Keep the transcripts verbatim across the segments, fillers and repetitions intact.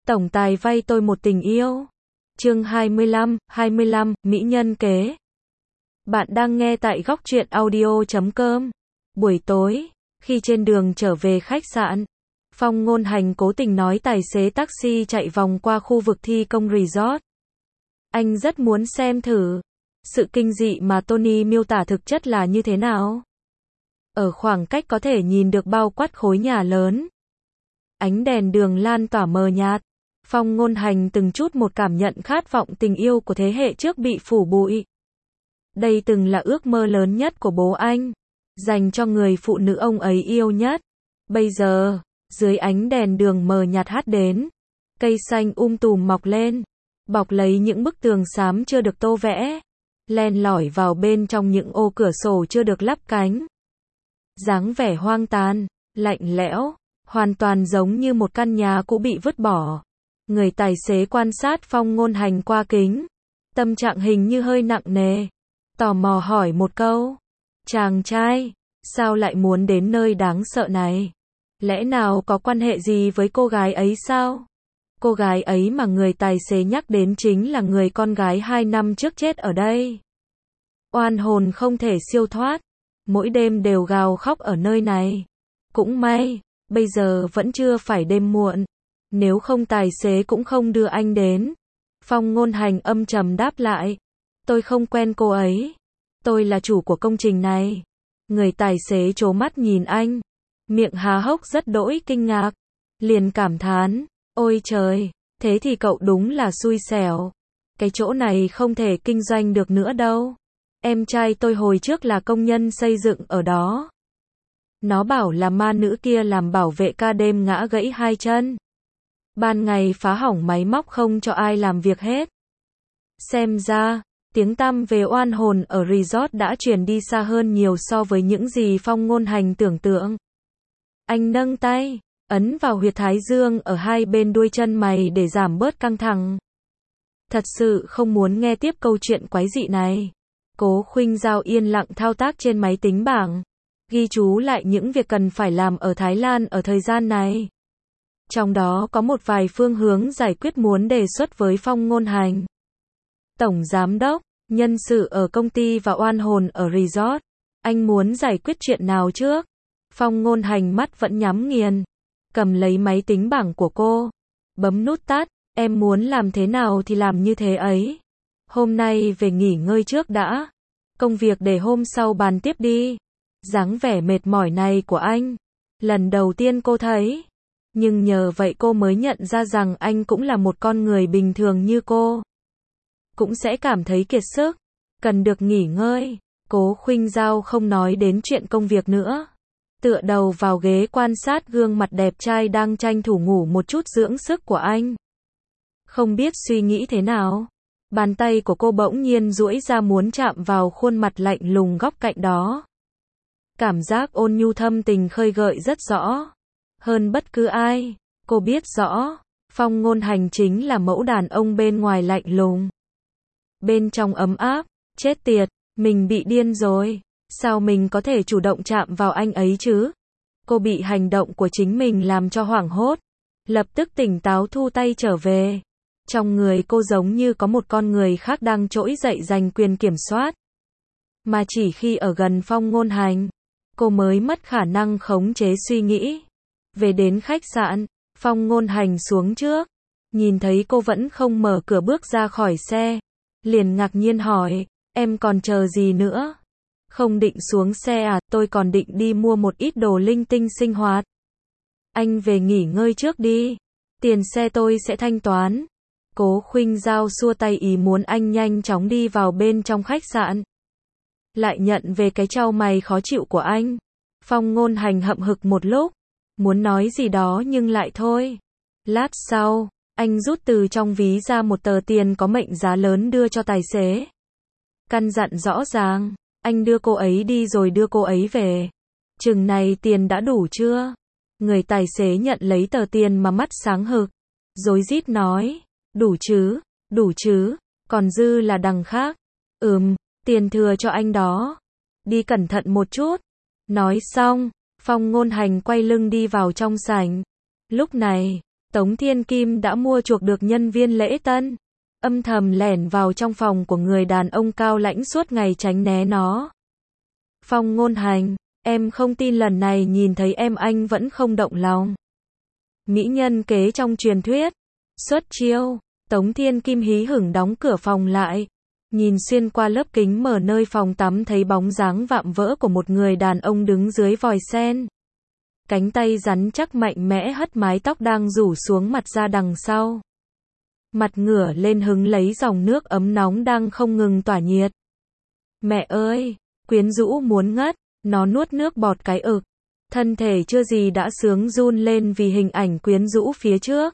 Tổng tài vay tôi một tình yêu. Chương hai mươi lăm, hai mươi lăm, Mỹ nhân kế. Bạn đang nghe tại góc truyện audio chấm com. Buổi tối, khi trên đường trở về khách sạn, Phong Ngôn Hành cố tình nói tài xế taxi chạy vòng qua khu vực thi công resort. Anh rất muốn xem thử sự kinh dị mà Tony miêu tả thực chất là như thế nào. Ở khoảng cách có thể nhìn được bao quát khối nhà lớn. Ánh đèn đường lan tỏa mờ nhạt. Phong Ngôn Hành từng chút một cảm nhận khát vọng tình yêu của thế hệ trước bị phủ bụi. Đây từng là ước mơ lớn nhất của bố anh, dành cho người phụ nữ ông ấy yêu nhất. Bây giờ, dưới ánh đèn đường mờ nhạt hắt đến, cây xanh um tùm mọc lên, bọc lấy những bức tường xám chưa được tô vẽ, len lỏi vào bên trong những ô cửa sổ chưa được lắp cánh. Dáng vẻ hoang tàn, lạnh lẽo, hoàn toàn giống như một căn nhà cũ bị vứt bỏ. Người tài xế quan sát Phong Ngôn Hành qua kính, tâm trạng hình như hơi nặng nề, tò mò hỏi một câu. Chàng trai, sao lại muốn đến nơi đáng sợ này? Lẽ nào có quan hệ gì với cô gái ấy sao? Cô gái ấy mà người tài xế nhắc đến chính là người con gái hai năm trước chết ở đây. Oan hồn không thể siêu thoát, mỗi đêm đều gào khóc ở nơi này. Cũng may, bây giờ vẫn chưa phải đêm muộn. Nếu không tài xế cũng không đưa anh đến. Phong Ngôn Hành âm trầm đáp lại. Tôi không quen cô ấy. Tôi là chủ của công trình này. Người tài xế trố mắt nhìn anh. Miệng há hốc rất đỗi kinh ngạc. Liền cảm thán. Ôi trời, thế thì cậu đúng là xui xẻo. Cái chỗ này không thể kinh doanh được nữa đâu. Em trai tôi hồi trước là công nhân xây dựng ở đó. Nó bảo là ma nữ kia làm bảo vệ ca đêm ngã gãy hai chân. Ban ngày phá hỏng máy móc không cho ai làm việc hết. Xem ra, tiếng tăm về oan hồn ở resort đã truyền đi xa hơn nhiều so với những gì Phong Ngôn Hành tưởng tượng. Anh nâng tay, ấn vào huyệt thái dương ở hai bên đuôi chân mày để giảm bớt căng thẳng. Thật sự không muốn nghe tiếp câu chuyện quái dị này. Cố Khuynh Giao yên lặng thao tác trên máy tính bảng, ghi chú lại những việc cần phải làm ở Thái Lan ở thời gian này. Trong đó có một vài phương hướng giải quyết muốn đề xuất với Phong Ngôn Hành. Tổng giám đốc, nhân sự ở công ty và oan hồn ở resort. Anh muốn giải quyết chuyện nào trước? Phong Ngôn Hành mắt vẫn nhắm nghiền, cầm lấy máy tính bảng của cô, bấm nút tắt. Em muốn làm thế nào thì làm như thế ấy. Hôm nay về nghỉ ngơi trước đã. Công việc để hôm sau bàn tiếp đi. Dáng vẻ mệt mỏi này của anh, lần đầu tiên cô thấy. Nhưng nhờ vậy cô mới nhận ra rằng anh cũng là một con người bình thường như cô. Cũng sẽ cảm thấy kiệt sức, cần được nghỉ ngơi. Cố Khuynh Giao không nói đến chuyện công việc nữa. Tựa đầu vào ghế quan sát gương mặt đẹp trai đang tranh thủ ngủ một chút dưỡng sức của anh. Không biết suy nghĩ thế nào, bàn tay của cô bỗng nhiên duỗi ra muốn chạm vào khuôn mặt lạnh lùng góc cạnh đó. Cảm giác ôn nhu thâm tình khơi gợi rất rõ. Hơn bất cứ ai, cô biết rõ, Phong Ngôn Hành chính là mẫu đàn ông bên ngoài lạnh lùng, bên trong ấm áp. Chết tiệt, mình bị điên rồi. Sao mình có thể chủ động chạm vào anh ấy chứ? Cô bị hành động của chính mình làm cho hoảng hốt, lập tức tỉnh táo thu tay trở về. Trong người cô giống như có một con người khác đang trỗi dậy giành quyền kiểm soát. Mà chỉ khi ở gần Phong Ngôn Hành, cô mới mất khả năng khống chế suy nghĩ. Về đến khách sạn, Phong Ngôn Hành xuống trước, nhìn thấy cô vẫn không mở cửa bước ra khỏi xe, liền ngạc nhiên hỏi, em còn chờ gì nữa? Không định xuống xe à? Tôi còn định đi mua một ít đồ linh tinh sinh hoạt. Anh về nghỉ ngơi trước đi, tiền xe tôi sẽ thanh toán. Cố Khuynh Giao xua tay ý muốn anh nhanh chóng đi vào bên trong khách sạn. Lại nhận về cái chau mày khó chịu của anh. Phong Ngôn Hành hậm hực một lúc, muốn nói gì đó nhưng lại thôi. Lát sau, anh rút từ trong ví ra một tờ tiền có mệnh giá lớn đưa cho tài xế. Căn dặn rõ ràng, anh đưa cô ấy đi rồi đưa cô ấy về. Chừng này tiền đã đủ chưa? Người tài xế nhận lấy tờ tiền mà mắt sáng hực, rối rít nói, đủ chứ, đủ chứ, còn dư là đằng khác. Ừm, tiền thừa cho anh đó. Đi cẩn thận một chút. Nói xong, Phong Ngôn Hành quay lưng đi vào trong sảnh. Lúc này, Tống Thiên Kim đã mua chuộc được nhân viên lễ tân, âm thầm lẻn vào trong phòng của người đàn ông cao lãnh suốt ngày tránh né nó. Phong Ngôn Hành, em không tin lần này nhìn thấy em anh vẫn không động lòng. Mỹ nhân kế trong truyền thuyết, xuất chiêu. Tống Thiên Kim hí hửng đóng cửa phòng lại, nhìn xuyên qua lớp kính mở nơi phòng tắm thấy bóng dáng vạm vỡ của một người đàn ông đứng dưới vòi sen. Cánh tay rắn chắc mạnh mẽ hất mái tóc đang rủ xuống mặt ra đằng sau. Mặt ngửa lên hứng lấy dòng nước ấm nóng đang không ngừng tỏa nhiệt. Mẹ ơi, quyến rũ muốn ngất, nó nuốt nước bọt cái ực. Thân thể chưa gì đã sướng run lên vì hình ảnh quyến rũ phía trước.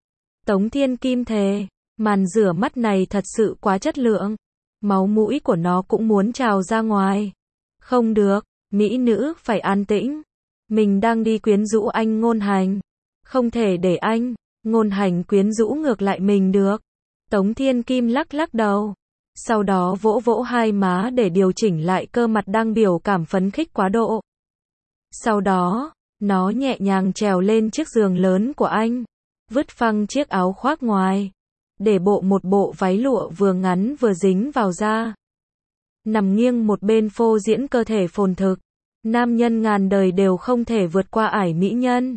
Tống Thiên Kim thề, màn rửa mắt này thật sự quá chất lượng. Máu mũi của nó cũng muốn trào ra ngoài. Không được, mỹ nữ phải an tĩnh. Mình đang đi quyến rũ anh Ngôn Hành. Không thể để anh, Ngôn Hành quyến rũ ngược lại mình được. Tống Thiên Kim lắc lắc đầu. Sau đó vỗ vỗ hai má để điều chỉnh lại cơ mặt đang biểu cảm phấn khích quá độ. Sau đó, nó nhẹ nhàng trèo lên chiếc giường lớn của anh. Vứt phăng chiếc áo khoác ngoài. Để bộ một bộ váy lụa vừa ngắn vừa dính vào da. Nằm nghiêng một bên phô diễn cơ thể phồn thực. Nam nhân ngàn đời đều không thể vượt qua ải mỹ nhân.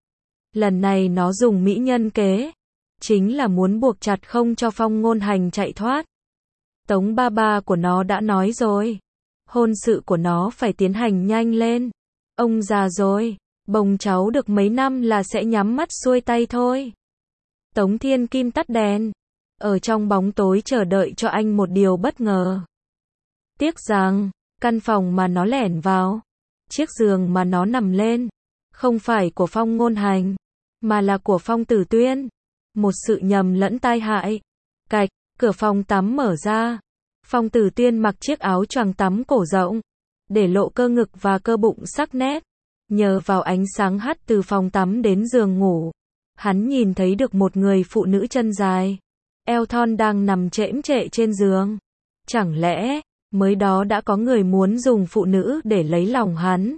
Lần này nó dùng mỹ nhân kế. Chính là muốn buộc chặt không cho Phong Ngôn Hành chạy thoát. Tống ba ba của nó đã nói rồi. Hôn sự của nó phải tiến hành nhanh lên. Ông già rồi, bồng cháu được mấy năm là sẽ nhắm mắt xuôi tay thôi. Tống Thiên Kim tắt đèn. Ở trong bóng tối chờ đợi cho anh một điều bất ngờ. Tiếc rằng, căn phòng mà nó lẻn vào, chiếc giường mà nó nằm lên, không phải của Phong Ngôn Hành, mà là của Phong Tử Tuyên. Một sự nhầm lẫn tai hại. Cạch, cửa phòng tắm mở ra. Phong Tử Tuyên mặc chiếc áo choàng tắm cổ rộng, để lộ cơ ngực và cơ bụng sắc nét. Nhờ vào ánh sáng hắt từ phòng tắm đến giường ngủ, hắn nhìn thấy được một người phụ nữ chân dài, eo thon đang nằm chễm chệ trên giường. Chẳng lẽ, mới đó đã có người muốn dùng phụ nữ để lấy lòng hắn?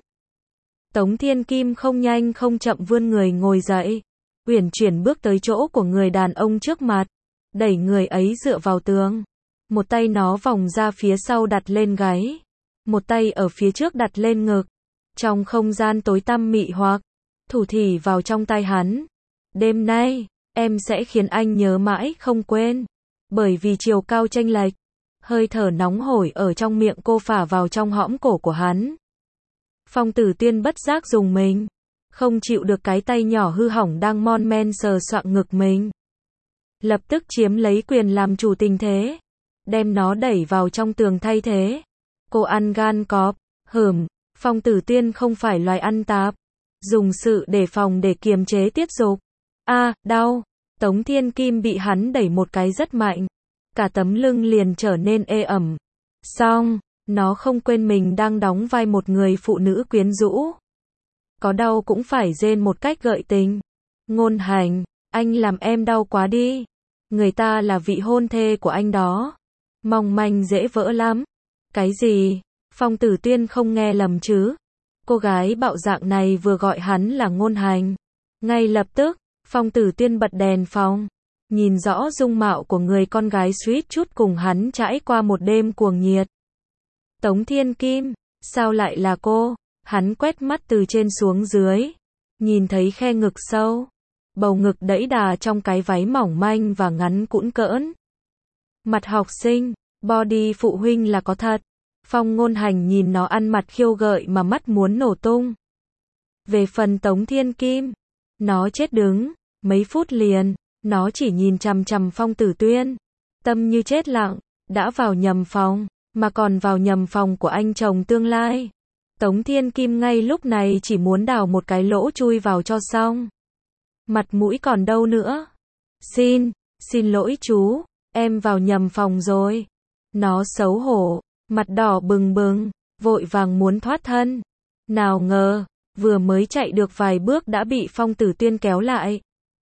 Tống Thiên Kim không nhanh không chậm vươn người ngồi dậy, uyển chuyển bước tới chỗ của người đàn ông trước mặt, đẩy người ấy dựa vào tường. Một tay nó vòng ra phía sau đặt lên gáy, một tay ở phía trước đặt lên ngực. Trong không gian tối tăm mị hoặc, thủ thỉ vào trong tai hắn. Đêm nay, em sẽ khiến anh nhớ mãi không quên. Bởi vì chiều cao chênh lệch, hơi thở nóng hổi ở trong miệng cô phả vào trong hõm cổ của hắn. Phong Tử Tuyên bất giác dùng mình, không chịu được cái tay nhỏ hư hỏng đang mon men sờ soạng ngực mình. Lập tức chiếm lấy quyền làm chủ tình thế, đem nó đẩy vào trong tường thay thế. Cô ăn gan cọp, hửm, Phong Tử Tuyên không phải loài ăn tạp, dùng sự đề phòng để kiềm chế tiết dục. A, à, đau. Tống Thiên Kim bị hắn đẩy một cái rất mạnh, cả tấm lưng liền trở nên ê ẩm. Xong, nó không quên mình đang đóng vai một người phụ nữ quyến rũ. Có đau cũng phải rên một cách gợi tình. Ngôn Hành, anh làm em đau quá đi. Người ta là vị hôn thê của anh đó. Mong manh dễ vỡ lắm. Cái gì? Phong Tử Tuyên không nghe lầm chứ? Cô gái bạo dạng này vừa gọi hắn là Ngôn Hành. Ngay lập tức, Phong Tử Tuyên bật đèn phòng, nhìn rõ dung mạo của người con gái suýt chút cùng hắn trải qua một đêm cuồng nhiệt. Tống Thiên Kim, sao lại là cô? Hắn quét mắt từ trên xuống dưới, nhìn thấy khe ngực sâu, bầu ngực đẫy đà trong cái váy mỏng manh và ngắn cũn cỡn. Mặt học sinh, body phụ huynh là có thật. Phong Ngôn Hành nhìn nó ăn mặt khiêu gợi mà mắt muốn nổ tung. Về phần Tống Thiên Kim, nó chết đứng, mấy phút liền, nó chỉ nhìn chằm chằm Phong Tử Tuyên, tâm như chết lặng, đã vào nhầm phòng, mà còn vào nhầm phòng của anh chồng tương lai. Tống Thiên Kim ngay lúc này chỉ muốn đào một cái lỗ chui vào cho xong. Mặt mũi còn đâu nữa. Xin, xin lỗi chú, em vào nhầm phòng rồi. Nó xấu hổ, mặt đỏ bừng bừng, vội vàng muốn thoát thân. Nào ngờ, vừa mới chạy được vài bước đã bị Phong Tử Tuyên kéo lại.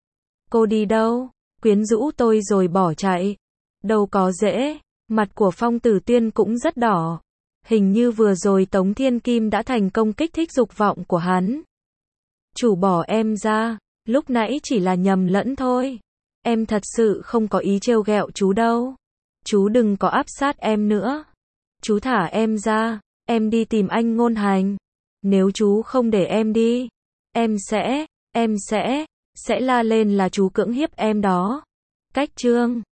Cô đi đâu? Quyến rũ tôi rồi bỏ chạy. Đâu có dễ, mặt của Phong Tử Tuyên cũng rất đỏ. Hình như vừa rồi Tống Thiên Kim đã thành công kích thích dục vọng của hắn. Chủ bỏ em ra, Lúc nãy chỉ là nhầm lẫn thôi. Em thật sự không có ý trêu ghẹo chú đâu. Chú đừng có áp sát em nữa. Chú thả em ra, em đi tìm anh Ngôn Hành. Nếu chú không để em đi, em sẽ, em sẽ, sẽ la lên là chú cưỡng hiếp em đó. Cách chương